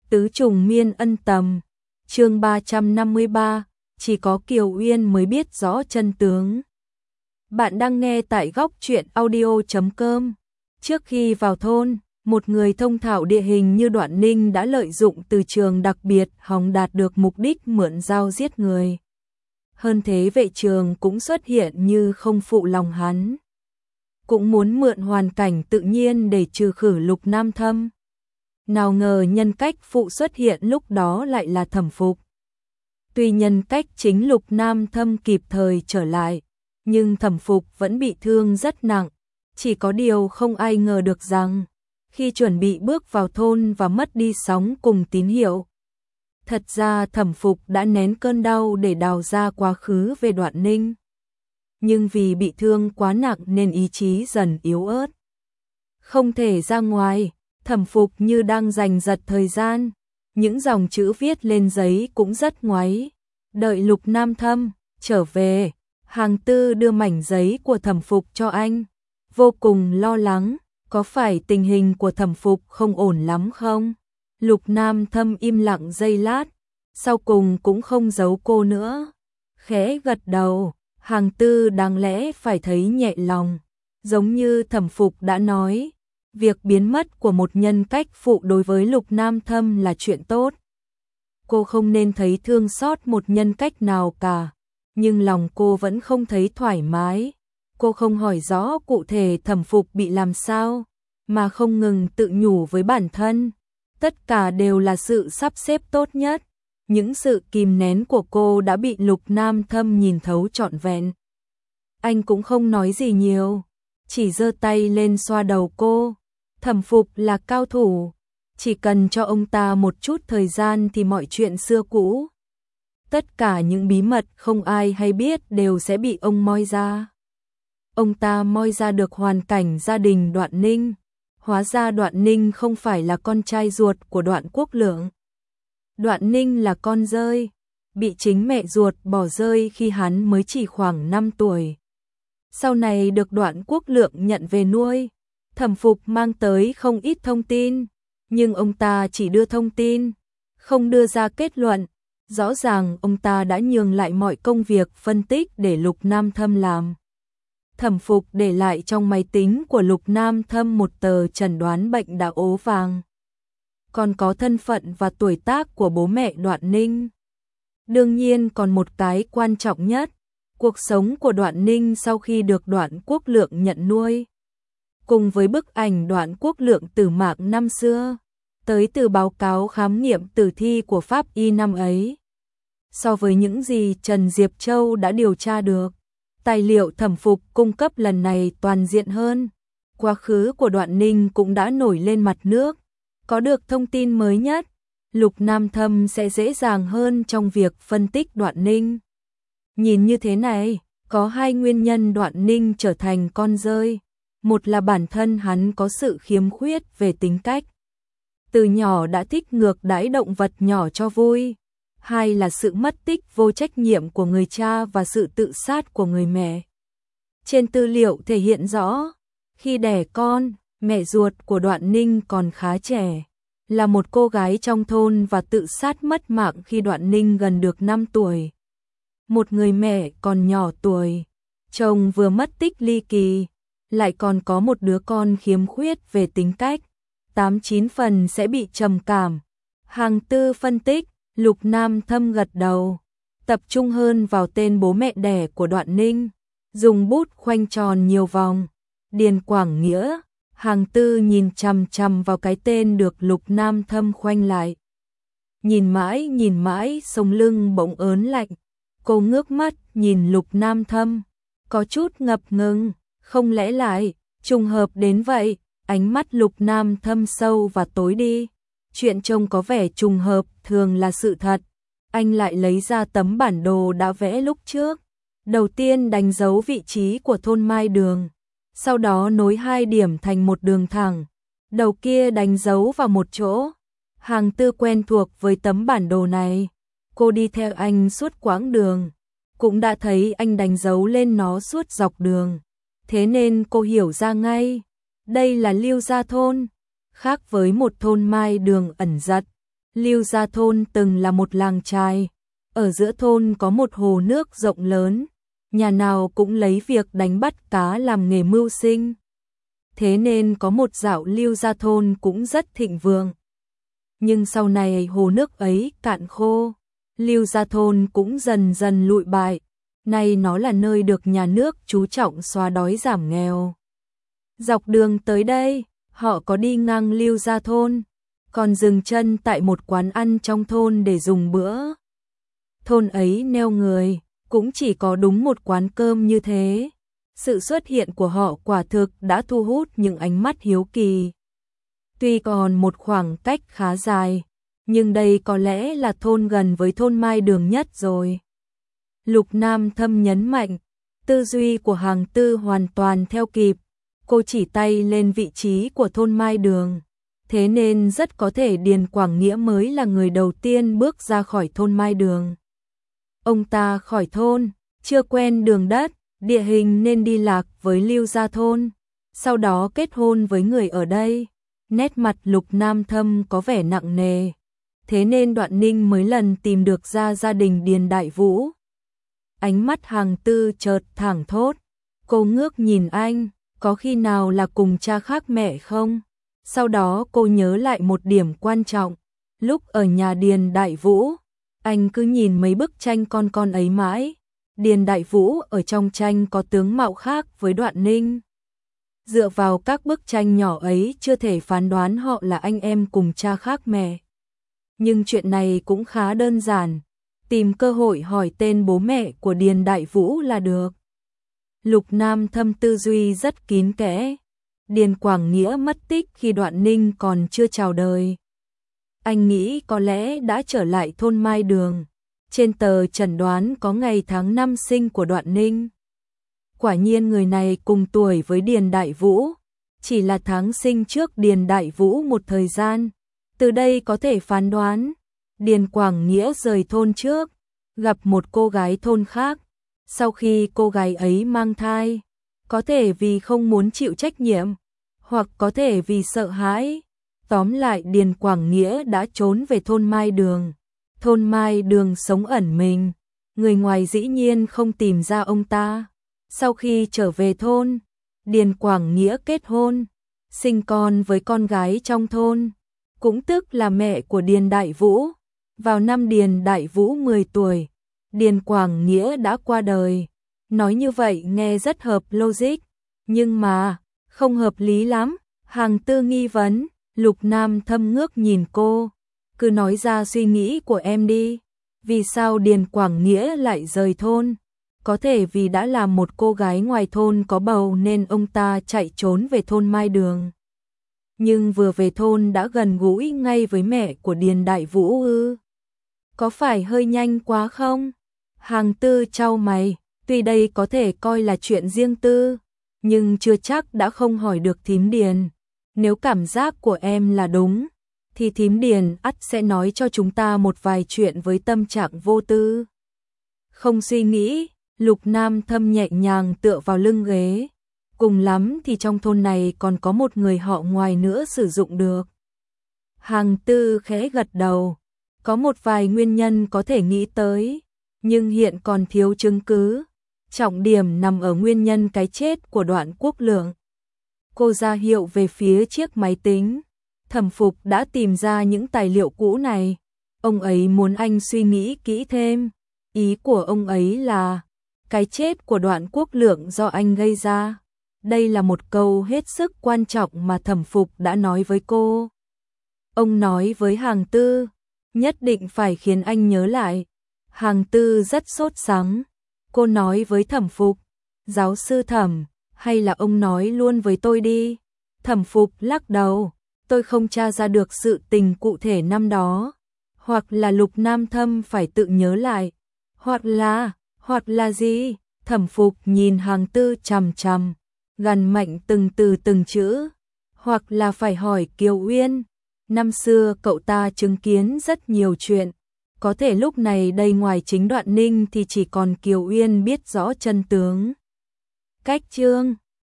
Tứ trùng miên ân tầm, chương 353, chỉ có Kiều Uyên mới biết rõ chân tướng. Bạn đang nghe tại góc truyện audio.com. Trước khi vào thôn, một người thông thạo địa hình như Đoạn Ninh đã lợi dụng từ trường đặc biệt hòng đạt được mục đích mượn dao giết người. Hơn thế vệ trường cũng xuất hiện như không phụ lòng hắn. Cũng muốn mượn hoàn cảnh tự nhiên để trừ khử Lục Nam Thâm. Nào ngờ nhân cách phụ xuất hiện lúc đó lại là Thẩm Phục. Tuy nhân cách chính Lục Nam Thâm kịp thời trở lại, nhưng Thẩm Phục vẫn bị thương rất nặng. Chỉ có điều không ai ngờ được rằng, khi chuẩn bị bước vào thôn và mất đi sóng cùng tín hiệu. Thật ra Thẩm Phục đã nén cơn đau để đào ra quá khứ về Đoạn Ninh. Nhưng vì bị thương quá nặng nên ý chí dần yếu ớt. Không thể ra ngoài, Thẩm Phục như đang giành giật thời gian. Những dòng chữ viết lên giấy cũng rất ngoáy. Đợi Lục Nam Thâm trở về, Hàng Tư đưa mảnh giấy của Thẩm Phục cho anh. Vô cùng lo lắng, có phải tình hình của Thẩm Phục không ổn lắm không? Lục Nam Thâm im lặng giây lát, sau cùng cũng không giấu cô nữa. Khẽ gật đầu, Hàng Tư đáng lẽ phải thấy nhẹ lòng. Giống như Thẩm Phục đã nói, việc biến mất của một nhân cách phụ đối với Lục Nam Thâm là chuyện tốt. Cô không nên thấy thương xót một nhân cách nào cả, nhưng lòng cô vẫn không thấy thoải mái. Cô không hỏi rõ cụ thể Thẩm Phục bị làm sao, mà không ngừng tự nhủ với bản thân. Tất cả đều là sự sắp xếp tốt nhất. Những sự kìm nén của cô đã bị Lục Nam Thâm nhìn thấu trọn vẹn. Anh cũng không nói gì nhiều, chỉ giơ tay lên xoa đầu cô. Thẩm Phục là cao thủ, chỉ cần cho ông ta một chút thời gian thì mọi chuyện xưa cũ. Tất cả những bí mật không ai hay biết đều sẽ bị ông moi ra. Ông ta moi ra được hoàn cảnh gia đình Đoạn Ninh. Hóa ra Đoạn Ninh không phải là con trai ruột của Đoạn Quốc Lượng. Đoạn Ninh là con rơi, bị chính mẹ ruột bỏ rơi khi hắn mới chỉ khoảng 5 tuổi. Sau này được Đoạn Quốc Lượng nhận về nuôi. Thẩm Phục mang tới không ít thông tin, nhưng ông ta chỉ đưa thông tin, không đưa ra kết luận. Rõ ràng ông ta đã nhường lại mọi công việc phân tích để Lục Nam Thâm làm. Thẩm Phục để lại trong máy tính của Lục Nam Thâm một tờ chẩn đoán bệnh đạo ố vàng. Còn có thân phận và tuổi tác của bố mẹ Đoạn Ninh. Đương nhiên còn một cái quan trọng nhất, cuộc sống của Đoạn Ninh sau khi được Đoạn Quốc Lượng nhận nuôi. Cùng với bức ảnh Đoạn Quốc Lượng tử mạng năm xưa, tới từ báo cáo khám nghiệm tử thi của pháp y năm ấy. So với những gì Trần Diệp Châu đã điều tra được, tài liệu Thẩm Phục cung cấp lần này toàn diện hơn. Quá khứ của Đoạn Ninh cũng đã nổi lên mặt nước. Có được thông tin mới nhất, Lục Nam Thâm sẽ dễ dàng hơn trong việc phân tích Đoạn Ninh. Nhìn như thế này, có hai nguyên nhân Đoạn Ninh trở thành con rơi. Một là bản thân hắn có sự khiếm khuyết về tính cách. Từ nhỏ đã thích ngược đãi động vật nhỏ cho vui. Hai là sự mất tích vô trách nhiệm của người cha và sự tự sát của người mẹ. Trên tư liệu thể hiện rõ, khi đẻ con, mẹ ruột của Đoạn Ninh còn khá trẻ, là một cô gái trong thôn và tự sát mất mạng khi Đoạn Ninh gần được 5 tuổi. Một người mẹ còn nhỏ tuổi, chồng vừa mất tích ly kỳ, lại còn có một đứa con khiếm khuyết về tính cách, 8-9 phần sẽ bị trầm cảm. Hàng Tư phân tích, Lục Nam Thâm gật đầu, tập trung hơn vào tên bố mẹ đẻ của Đoạn Ninh, dùng bút khoanh tròn nhiều vòng. Điền Quảng Nghĩa. Hàng Tư nhìn chằm chằm vào cái tên được Lục Nam Thâm khoanh lại. Nhìn mãi, sống lưng bỗng ớn lạnh. Cô ngước mắt nhìn Lục Nam Thâm, có chút ngập ngừng, không lẽ lại trùng hợp đến vậy? Ánh mắt Lục Nam Thâm sâu và tối đi. Chuyện trông có vẻ trùng hợp thường là sự thật. Anh lại lấy ra tấm bản đồ đã vẽ lúc trước. Đầu tiên đánh dấu vị trí của thôn Mai Đường. Sau đó nối hai điểm thành một đường thẳng. Đầu kia đánh dấu vào một chỗ. Hàng Tư quen thuộc với tấm bản đồ này. Cô đi theo anh suốt quãng đường, cũng đã thấy anh đánh dấu lên nó suốt dọc đường. Thế nên cô hiểu ra ngay, đây là Liêu Gia thôn. Khác với một thôn Mai Đường ẩn giật, Lưu Gia thôn từng là một làng chài, ở giữa thôn có một hồ nước rộng lớn, nhà nào cũng lấy việc đánh bắt cá làm nghề mưu sinh. Thế nên có một dạo Lưu Gia thôn cũng rất thịnh vượng. Nhưng sau này hồ nước ấy cạn khô, Lưu Gia thôn cũng dần dần lụi bại, nay nó là nơi được nhà nước chú trọng xóa đói giảm nghèo. Dọc đường tới đây, họ có đi ngang Lưu Gia thôn, còn dừng chân tại một quán ăn trong thôn để dùng bữa. Thôn ấy neo người, cũng chỉ có đúng một quán cơm như thế. Sự xuất hiện của họ quả thực đã thu hút những ánh mắt hiếu kỳ. Tuy còn một khoảng cách khá dài, nhưng đây có lẽ là thôn gần với thôn Mai Đường nhất rồi. Lục Nam Thâm nhấn mạnh, tư duy của Hàng Tư hoàn toàn theo kịp. Cô chỉ tay lên vị trí của thôn Mai Đường. Thế nên rất có thể Điền Quảng Nghĩa mới là người đầu tiên bước ra khỏi thôn Mai Đường. Ông ta khỏi thôn, chưa quen đường đất, địa hình nên đi lạc với Lưu Gia thôn, sau đó kết hôn với người ở đây. Nét mặt Lục Nam Thâm có vẻ nặng nề, thế nên Đoạn Ninh mới lần tìm được ra gia đình Điền Đại Vũ. Ánh mắt Hàng Tư chợt thẳng thốt, cô ngước nhìn anh, có khi nào là cùng cha khác mẹ không? Sau đó cô nhớ lại một điểm quan trọng, lúc ở nhà Điền Đại Vũ, anh cứ nhìn mấy bức tranh con ấy mãi. Điền Đại Vũ ở trong tranh có tướng mạo khác với Đoạn Ninh. Dựa vào các bức tranh nhỏ ấy chưa thể phán đoán họ là anh em cùng cha khác mẹ. Nhưng chuyện này cũng khá đơn giản, tìm cơ hội hỏi tên bố mẹ của Điền Đại Vũ là được. Lục Nam Thâm tư duy rất kín kẽ. Điền Quảng Nghĩa mất tích khi Đoạn Ninh còn chưa chào đời. Anh nghĩ có lẽ đã trở lại thôn Mai Đường. Trên tờ chẩn đoán có ngày tháng năm sinh của Đoạn Ninh. Quả nhiên người này cùng tuổi với Điền Đại Vũ, chỉ là tháng sinh trước Điền Đại Vũ một thời gian. Từ đây có thể phán đoán, Điền Quảng Nghĩa rời thôn trước, gặp một cô gái thôn khác. Sau khi cô gái ấy mang thai, có thể vì không muốn chịu trách nhiệm, hoặc có thể vì sợ hãi. Tóm lại Điền Quảng Nghĩa đã trốn về thôn Mai Đường. Thôn Mai Đường sống ẩn mình, người ngoài dĩ nhiên không tìm ra ông ta. Sau khi trở về thôn, Điền Quảng Nghĩa kết hôn, sinh con với con gái trong thôn, cũng tức là mẹ của Điền Đại Vũ. Vào năm Điền Đại Vũ 10 tuổi, Điền Quảng Nghĩa đã qua đời. Nói như vậy nghe rất hợp logic, nhưng mà không hợp lý lắm. Hàng Tư nghi vấn. Lục Nam Thâm ngước nhìn cô, cứ nói ra suy nghĩ của em đi. Vì sao Điền Quảng Nghĩa lại rời thôn? Có thể vì đã là một cô gái ngoài thôn có bầu nên ông ta chạy trốn về thôn Mai Đường. Nhưng vừa về thôn đã gần gũi ngay với mẹ của Điền Đại Vũ ư? Có phải hơi nhanh quá không? Hàng Tư chau mày, tuy đây có thể coi là chuyện riêng tư, nhưng chưa chắc đã không hỏi được thím Điền. Nếu cảm giác của em là đúng, thì thím Điền ắt sẽ nói cho chúng ta một vài chuyện với tâm trạng vô tư. Không suy nghĩ, Lục Nam Thâm nhẹ nhàng tựa vào lưng ghế. Cùng lắm thì trong thôn này còn có một người họ ngoài nữa sử dụng được. Hàng Tư khẽ gật đầu. Có một vài nguyên nhân có thể nghĩ tới, nhưng hiện còn thiếu chứng cứ. Trọng điểm nằm ở nguyên nhân cái chết của Đoạn Quốc Lượng. Cô ra hiệu về phía chiếc máy tính. Thẩm Phục đã tìm ra những tài liệu cũ này. Ông ấy muốn anh suy nghĩ kỹ thêm. Ý của ông ấy là cái chết của Đoạn Quốc Lượng do anh gây ra. Đây là một câu hết sức quan trọng mà Thẩm Phục đã nói với cô. Ông nói với Hàng Tư, nhất định phải khiến anh nhớ lại. Hàng Tư rất sốt sắng. Cô nói với Thẩm Phục, giáo sư Thẩm, hay là ông nói luôn với tôi đi. Thẩm Phục lắc đầu, tôi không tra ra được sự tình cụ thể năm đó. Hoặc là Lục Nam Thâm phải tự nhớ lại. Hoặc là gì? Thẩm Phục nhìn Hàng Tư chằm chằm, gằn mạnh từng từ từng chữ. Hoặc là phải hỏi Kiều Uyên. Năm xưa cậu ta chứng kiến rất nhiều chuyện. Có thể lúc này đây ngoài chính Đoạn Ninh thì chỉ còn Kiều Uyên biết rõ chân tướng. Cách chương